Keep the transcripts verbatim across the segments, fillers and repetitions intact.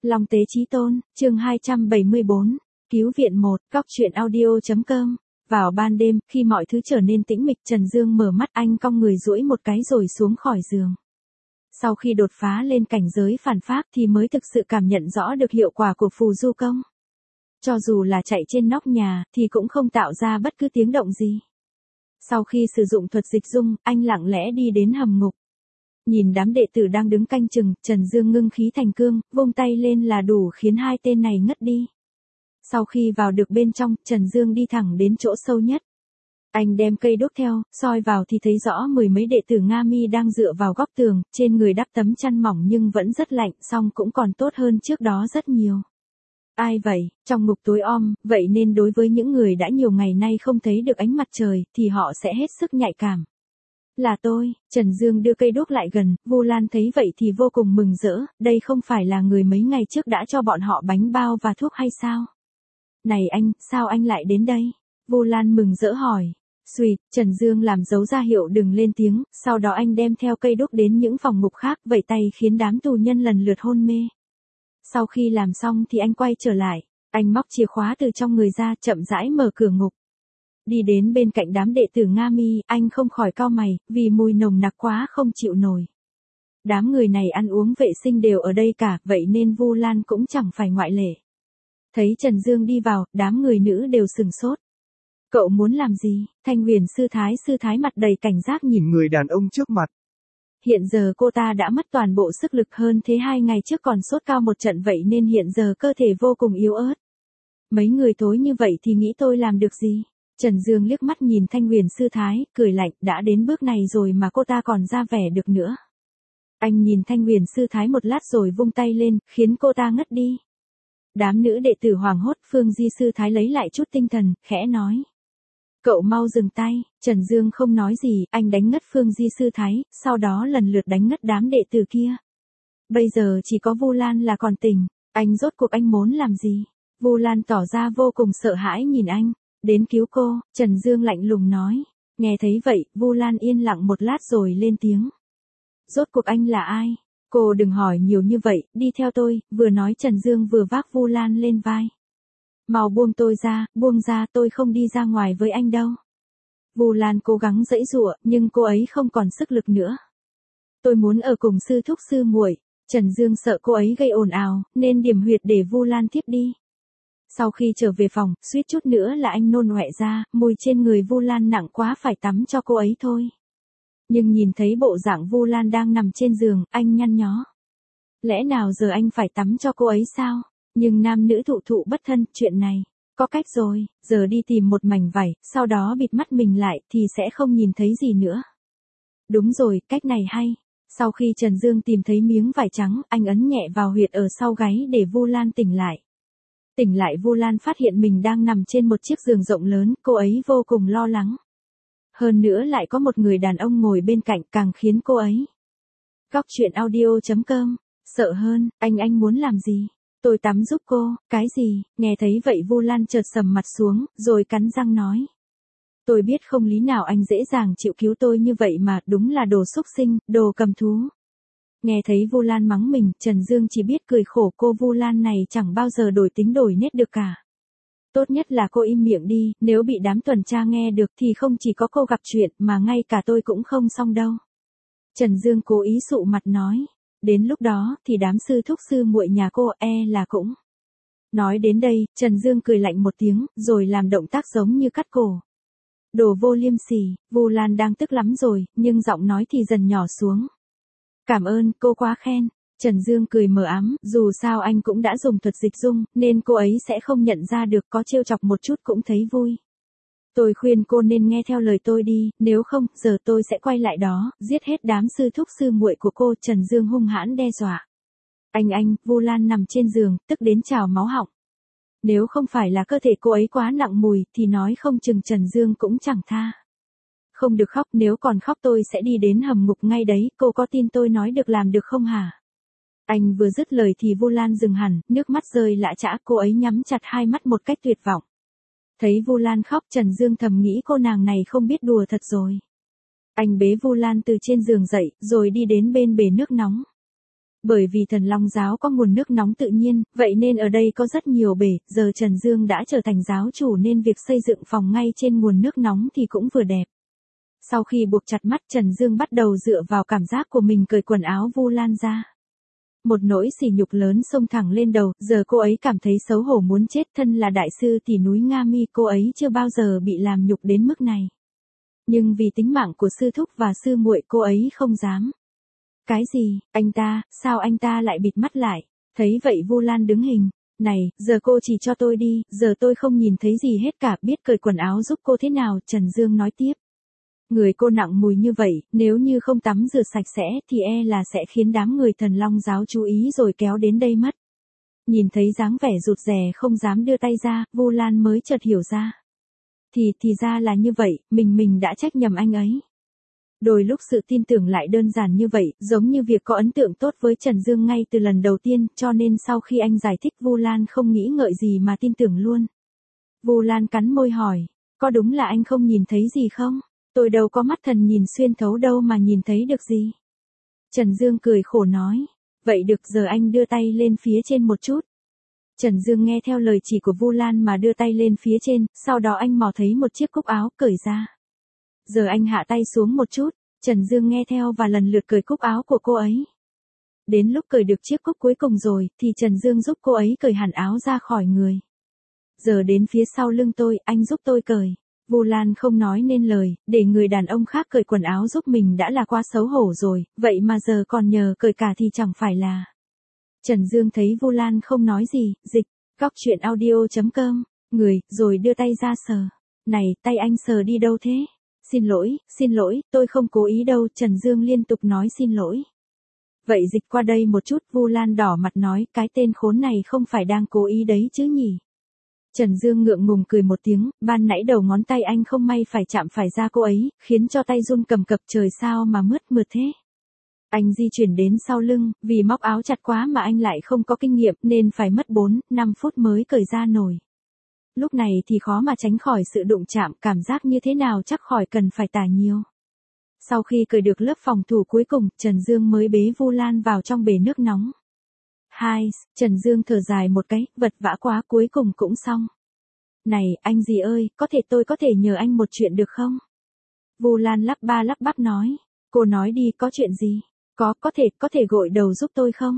Long Tế Chí Tôn, chương hai trăm bảy mươi bốn, Cứu viện một, Góc Chuyện Audio.com. Vào ban đêm, khi mọi thứ trở nên tĩnh mịch, Trần Dương mở mắt, anh cong người duỗi một cái rồi xuống khỏi giường. Sau khi đột phá lên cảnh giới phản pháp thì mới thực sự cảm nhận rõ được hiệu quả của phù du công. Cho dù là chạy trên nóc nhà, thì cũng không tạo ra bất cứ tiếng động gì. Sau khi sử dụng thuật dịch dung, anh lặng lẽ đi đến hầm ngục. Nhìn đám đệ tử đang đứng canh chừng, Trần Dương ngưng khí thành cương, vung tay lên là đủ khiến hai tên này ngất đi. Sau khi vào được bên trong, Trần Dương đi thẳng đến chỗ sâu nhất. Anh đem cây đuốc theo, soi vào thì thấy rõ mười mấy đệ tử Nga Mi đang dựa vào góc tường, trên người đắp tấm chăn mỏng nhưng vẫn rất lạnh, song cũng còn tốt hơn trước đó rất nhiều. Ai vậy? Trong ngục tối om, vậy nên đối với những người đã nhiều ngày nay không thấy được ánh mặt trời, thì họ sẽ hết sức nhạy cảm. Là tôi, Trần Dương đưa cây đuốc lại gần, Vu Lan thấy vậy thì vô cùng mừng rỡ, đây không phải là người mấy ngày trước đã cho bọn họ bánh bao và thuốc hay sao? Này anh, sao anh lại đến đây? Vu Lan mừng rỡ hỏi. Xuỵt, Trần Dương làm dấu ra hiệu đừng lên tiếng, sau đó anh đem theo cây đuốc đến những phòng ngục khác, vẫy tay khiến đám tù nhân lần lượt hôn mê. Sau khi làm xong thì anh quay trở lại, anh móc chìa khóa từ trong người ra, chậm rãi mở cửa ngục. Đi đến bên cạnh đám đệ tử Nga Mi, anh không khỏi cau mày, vì mùi nồng nặc quá không chịu nổi. Đám người này ăn uống vệ sinh đều ở đây cả, vậy nên Vu Lan cũng chẳng phải ngoại lệ. Thấy Trần Dương đi vào, đám người nữ đều sừng sốt. Cậu muốn làm gì? Thanh Huyền sư thái sư thái mặt đầy cảnh giác nhìn người đàn ông trước mặt. Hiện giờ cô ta đã mất toàn bộ sức lực, hơn thế hai ngày trước còn sốt cao một trận, vậy nên hiện giờ cơ thể vô cùng yếu ớt. Mấy người thối như vậy thì nghĩ tôi làm được gì? Trần Dương liếc mắt nhìn Thanh Huyền sư thái, cười lạnh, đã đến bước này rồi mà cô ta còn ra vẻ được nữa. Anh nhìn Thanh Huyền sư thái một lát rồi vung tay lên, khiến cô ta ngất đi. Đám nữ đệ tử hoảng hốt, Phương Di sư thái lấy lại chút tinh thần, khẽ nói. Cậu mau dừng tay. Trần Dương không nói gì, anh đánh ngất Phương Di sư thái, sau đó lần lượt đánh ngất đám đệ tử kia. Bây giờ chỉ có Vu Lan là còn tỉnh, anh rốt cuộc anh muốn làm gì? Vu Lan tỏ ra vô cùng sợ hãi nhìn anh. Đến cứu cô, Trần Dương lạnh lùng nói. Nghe thấy vậy, Vu Lan yên lặng một lát rồi lên tiếng. Rốt cuộc anh là ai? Cô đừng hỏi nhiều như vậy, đi theo tôi, vừa nói Trần Dương vừa vác Vu Lan lên vai. Mau buông tôi ra, buông ra, tôi không đi ra ngoài với anh đâu. Vu Lan cố gắng giãy giụa, nhưng cô ấy không còn sức lực nữa. Tôi muốn ở cùng sư thúc sư muội. Trần Dương sợ cô ấy gây ồn ào, nên điểm huyệt để Vu Lan tiếp đi. Sau khi trở về phòng, suýt chút nữa là anh nôn ọe ra, mùi trên người Vu Lan nặng quá phải tắm cho cô ấy thôi. Nhưng nhìn thấy bộ dạng Vu Lan đang nằm trên giường, anh nhăn nhó. Lẽ nào giờ anh phải tắm cho cô ấy sao? Nhưng nam nữ thụ thụ bất thân, chuyện này, có cách rồi, giờ đi tìm một mảnh vải, sau đó bịt mắt mình lại, thì sẽ không nhìn thấy gì nữa. Đúng rồi, cách này hay. Sau khi Trần Dương tìm thấy miếng vải trắng, anh ấn nhẹ vào huyệt ở sau gáy để Vu Lan tỉnh lại. Tỉnh lại, Vu Lan phát hiện mình đang nằm trên một chiếc giường rộng lớn, cô ấy vô cùng lo lắng. Hơn nữa lại có một người đàn ông ngồi bên cạnh, càng khiến cô ấy. Góc Chuyện Audio.com. Sợ hơn, anh anh muốn làm gì? Tôi tắm giúp cô. Cái gì? Nghe thấy vậy Vu Lan chợt sầm mặt xuống, rồi cắn răng nói. Tôi biết không lý nào anh dễ dàng chịu cứu tôi như vậy mà, đúng là đồ xúc sinh, đồ cầm thú. Nghe thấy Vu Lan mắng mình, Trần Dương chỉ biết cười khổ, cô Vu Lan này chẳng bao giờ đổi tính đổi nết được cả. Tốt nhất là cô im miệng đi, nếu bị đám tuần tra nghe được thì không chỉ có cô gặp chuyện, mà ngay cả tôi cũng không xong đâu. Trần Dương cố ý sụ mặt nói. Đến lúc đó, thì đám sư thúc sư muội nhà cô e là cũng. Nói đến đây, Trần Dương cười lạnh một tiếng, rồi làm động tác giống như cắt cổ. Đồ vô liêm sỉ. Vu Lan đang tức lắm rồi, nhưng giọng nói thì dần nhỏ xuống. Cảm ơn, cô quá khen. Trần Dương cười mờ ám, dù sao anh cũng đã dùng thuật dịch dung, nên cô ấy sẽ không nhận ra được, có trêu chọc một chút cũng thấy vui. Tôi khuyên cô nên nghe theo lời tôi đi, nếu không, giờ tôi sẽ quay lại đó, giết hết đám sư thúc sư muội của cô. Trần Dương hung hãn đe dọa. Anh anh, Vu Lan nằm trên giường, tức đến trào máu họng. Nếu không phải là cơ thể cô ấy quá nặng mùi, thì nói không chừng Trần Dương cũng chẳng tha. Không được khóc, nếu còn khóc tôi sẽ đi đến hầm ngục ngay đấy, cô có tin tôi nói được làm được không hả? Anh vừa dứt lời thì Vu Lan dừng hẳn, nước mắt rơi lã chã, cô ấy nhắm chặt hai mắt một cách tuyệt vọng. Thấy Vu Lan khóc, Trần Dương thầm nghĩ cô nàng này không biết đùa thật rồi. Anh bế Vu Lan từ trên giường dậy, rồi đi đến bên bể nước nóng. Bởi vì Thần Long giáo có nguồn nước nóng tự nhiên, vậy nên ở đây có rất nhiều bể, giờ Trần Dương đã trở thành giáo chủ nên việc xây dựng phòng ngay trên nguồn nước nóng thì cũng vừa đẹp. Sau khi buộc chặt mắt, Trần Dương bắt đầu dựa vào cảm giác của mình cởi quần áo Vu Lan ra. Một nỗi sỉ nhục lớn xông thẳng lên đầu, giờ cô ấy cảm thấy xấu hổ muốn chết, thân là đại sư tỷ núi Nga Mi, cô ấy chưa bao giờ bị làm nhục đến mức này. Nhưng vì tính mạng của sư thúc và sư muội cô ấy không dám. Cái gì, anh ta, sao anh ta lại bịt mắt lại? Thấy vậy Vu Lan đứng hình. Này, giờ cô chỉ cho tôi đi, giờ tôi không nhìn thấy gì hết cả, biết cởi quần áo giúp cô thế nào, Trần Dương nói tiếp. Người cô nặng mùi như vậy, nếu như không tắm rửa sạch sẽ thì e là sẽ khiến đám người Thần Long giáo chú ý rồi kéo đến đây mất. Nhìn thấy dáng vẻ rụt rè không dám đưa tay ra, Vu Lan mới chợt hiểu ra. Thì, thì ra là như vậy, mình mình đã trách nhầm anh ấy. Đôi lúc sự tin tưởng lại đơn giản như vậy, giống như việc có ấn tượng tốt với Trần Dương ngay từ lần đầu tiên, cho nên sau khi anh giải thích Vu Lan không nghĩ ngợi gì mà tin tưởng luôn. Vu Lan cắn môi hỏi, có đúng là anh không nhìn thấy gì không? Tôi đâu có mắt thần nhìn xuyên thấu đâu mà nhìn thấy được gì. Trần Dương cười khổ nói, vậy được, giờ anh đưa tay lên phía trên một chút. Trần Dương nghe theo lời chỉ của Vu Lan mà đưa tay lên phía trên, sau đó anh mò thấy một chiếc cúc áo cởi ra. Giờ anh hạ tay xuống một chút, Trần Dương nghe theo và lần lượt cởi cúc áo của cô ấy. Đến lúc cởi được chiếc cúc cuối cùng rồi, thì Trần Dương giúp cô ấy cởi hẳn áo ra khỏi người. Giờ đến phía sau lưng tôi, anh giúp tôi cởi. Vu Lan không nói nên lời, để người đàn ông khác cởi quần áo giúp mình đã là quá xấu hổ rồi, vậy mà giờ còn nhờ cởi cả thì chẳng phải là. Trần Dương thấy Vu Lan không nói gì, dịch, góc truyện audio chấm com, người, rồi đưa tay ra sờ. Này, tay anh sờ đi đâu thế? Xin lỗi, xin lỗi, tôi không cố ý đâu, Trần Dương liên tục nói xin lỗi. Vậy dịch qua đây một chút, Vu Lan đỏ mặt nói, cái tên khốn này không phải đang cố ý đấy chứ nhỉ? Trần Dương ngượng ngùng cười một tiếng, ban nãy đầu ngón tay anh không may phải chạm phải da cô ấy, khiến cho tay run cầm cập, trời sao mà mướt mượt thế. Anh di chuyển đến sau lưng, vì móc áo chặt quá mà anh lại không có kinh nghiệm nên phải mất bốn, năm phút mới cởi ra nổi. Lúc này thì khó mà tránh khỏi sự đụng chạm, cảm giác như thế nào chắc khỏi cần phải tả nhiều. Sau khi cởi được lớp phòng thủ cuối cùng, Trần Dương mới bế Vu Lan vào trong bể nước nóng. Hai, Trần Dương thở dài một cái, vật vã quá, cuối cùng cũng xong. Này, anh gì ơi, có thể tôi có thể nhờ anh một chuyện được không? Vu Lan lắp ba lắp bắp nói. Cô nói đi, có chuyện gì? Có, có thể, có thể gội đầu giúp tôi không?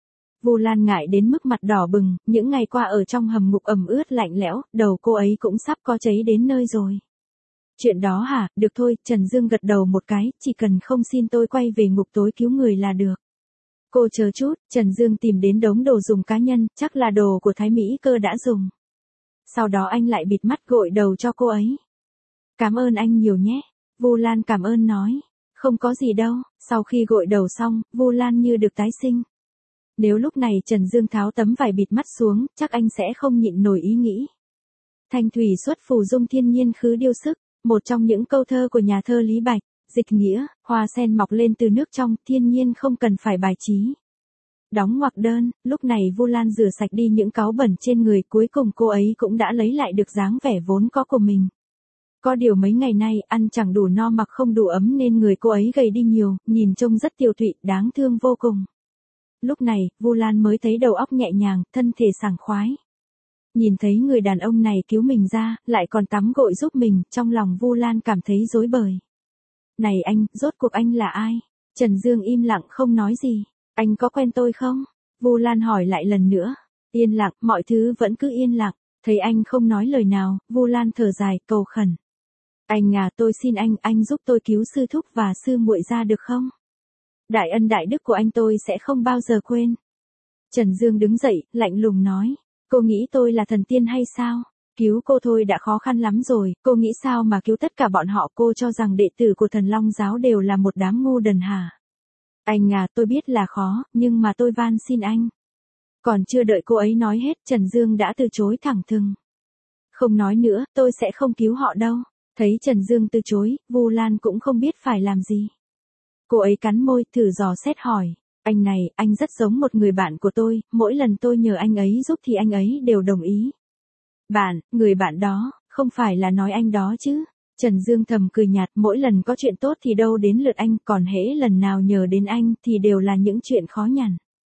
Vu Lan ngại đến mức mặt đỏ bừng, những ngày qua ở trong hầm ngục ẩm ướt lạnh lẽo, đầu cô ấy cũng sắp có cháy đến nơi rồi. Chuyện đó hả, được thôi, Trần Dương gật đầu một cái, chỉ cần không xin tôi quay về ngục tối cứu người là được. Cô chờ chút, Trần Dương tìm đến đống đồ dùng cá nhân, chắc là đồ của Thái Mỹ Cơ đã dùng. Sau đó anh lại bịt mắt gội đầu cho cô ấy. Cảm ơn anh nhiều nhé. Vu Lan cảm ơn nói. Không có gì đâu, sau khi gội đầu xong, Vu Lan như được tái sinh. Nếu lúc này Trần Dương tháo tấm vải bịt mắt xuống, chắc anh sẽ không nhịn nổi ý nghĩ. Thanh thủy xuất phù dung thiên nhiên khứ điêu sức, một trong những câu thơ của nhà thơ Lý Bạch, dịch nghĩa, hoa sen mọc lên từ nước trong, thiên nhiên không cần phải bài trí. Đóng ngoặc đơn, lúc này Vu Lan rửa sạch đi những cáu bẩn trên người, cuối cùng cô ấy cũng đã lấy lại được dáng vẻ vốn có của mình. Có điều mấy ngày nay, ăn chẳng đủ no mặc không đủ ấm nên người cô ấy gầy đi nhiều, nhìn trông rất tiều tụy, đáng thương vô cùng. Lúc này, Vu Lan mới thấy đầu óc nhẹ nhàng, thân thể sảng khoái. Nhìn thấy người đàn ông này cứu mình ra, lại còn tắm gội giúp mình, trong lòng Vu Lan cảm thấy rối bời. Này anh, rốt cuộc anh là ai? Trần Dương im lặng không nói gì. Anh có quen tôi không? Vu Lan hỏi lại lần nữa. Yên lặng, mọi thứ vẫn cứ yên lặng. Thấy anh không nói lời nào, Vu Lan thở dài, cầu khẩn. Anh à, tôi xin anh, anh giúp tôi cứu sư thúc và sư muội ra được không? Đại ân đại đức của anh tôi sẽ không bao giờ quên. Trần Dương đứng dậy, lạnh lùng nói. Cô nghĩ tôi là thần tiên hay sao? Cứu cô thôi đã khó khăn lắm rồi, cô nghĩ sao mà cứu tất cả bọn họ? Cô cho rằng đệ tử của Thần Long giáo đều là một đám ngu đần hả? Anh à, tôi biết là khó, nhưng mà tôi van xin anh. Còn chưa đợi cô ấy nói hết, Trần Dương đã từ chối thẳng thừng. Không nói nữa, tôi sẽ không cứu họ đâu. Thấy Trần Dương từ chối, Vu Lan cũng không biết phải làm gì. Cô ấy cắn môi, thử dò xét hỏi. Anh này, anh rất giống một người bạn của tôi, mỗi lần tôi nhờ anh ấy giúp thì anh ấy đều đồng ý. Bạn, người bạn đó, không phải là nói anh đó chứ? Trần Dương thầm cười nhạt, mỗi lần có chuyện tốt thì đâu đến lượt anh, còn hễ lần nào nhờ đến anh thì đều là những chuyện khó nhằn.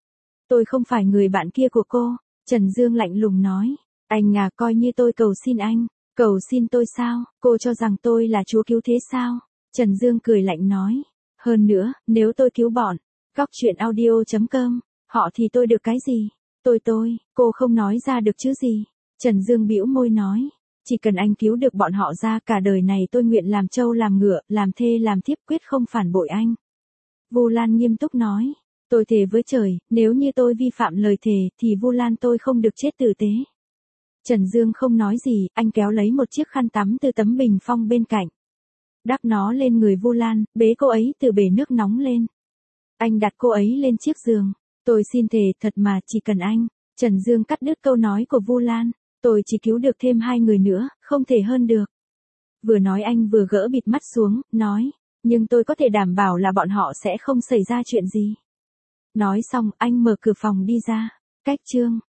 Tôi không phải người bạn kia của cô. Trần Dương lạnh lùng nói. Anh à, coi như tôi cầu xin anh. Cầu xin tôi sao? Cô cho rằng tôi là chúa cứu thế sao? Trần Dương cười lạnh nói. Hơn nữa, nếu tôi cứu bọn Cóc Truyện Audio chấm com, họ thì tôi được cái gì? Tôi tôi, cô không nói ra được chứ gì? Trần Dương bĩu môi nói. Chỉ cần anh cứu được bọn họ ra, cả đời này tôi nguyện làm trâu làm ngựa, làm thê làm thiếp, quyết không phản bội anh. Vu Lan nghiêm túc nói. Tôi thề với trời, nếu như tôi vi phạm lời thề, thì Vu Lan tôi không được chết tử tế. Trần Dương không nói gì, anh kéo lấy một chiếc khăn tắm từ tấm bình phong bên cạnh. Đắp nó lên người Vu Lan, bế cô ấy từ bể nước nóng lên. Anh đặt cô ấy lên chiếc giường. Tôi xin thề, thật mà, chỉ cần anh. Trần Dương cắt đứt câu nói của Vu Lan. Tôi chỉ cứu được thêm hai người nữa, không thể hơn được. Vừa nói anh vừa gỡ bịt mắt xuống, nói. Nhưng tôi có thể đảm bảo là bọn họ sẽ không xảy ra chuyện gì. Nói xong, anh mở cửa phòng đi ra. Cách chương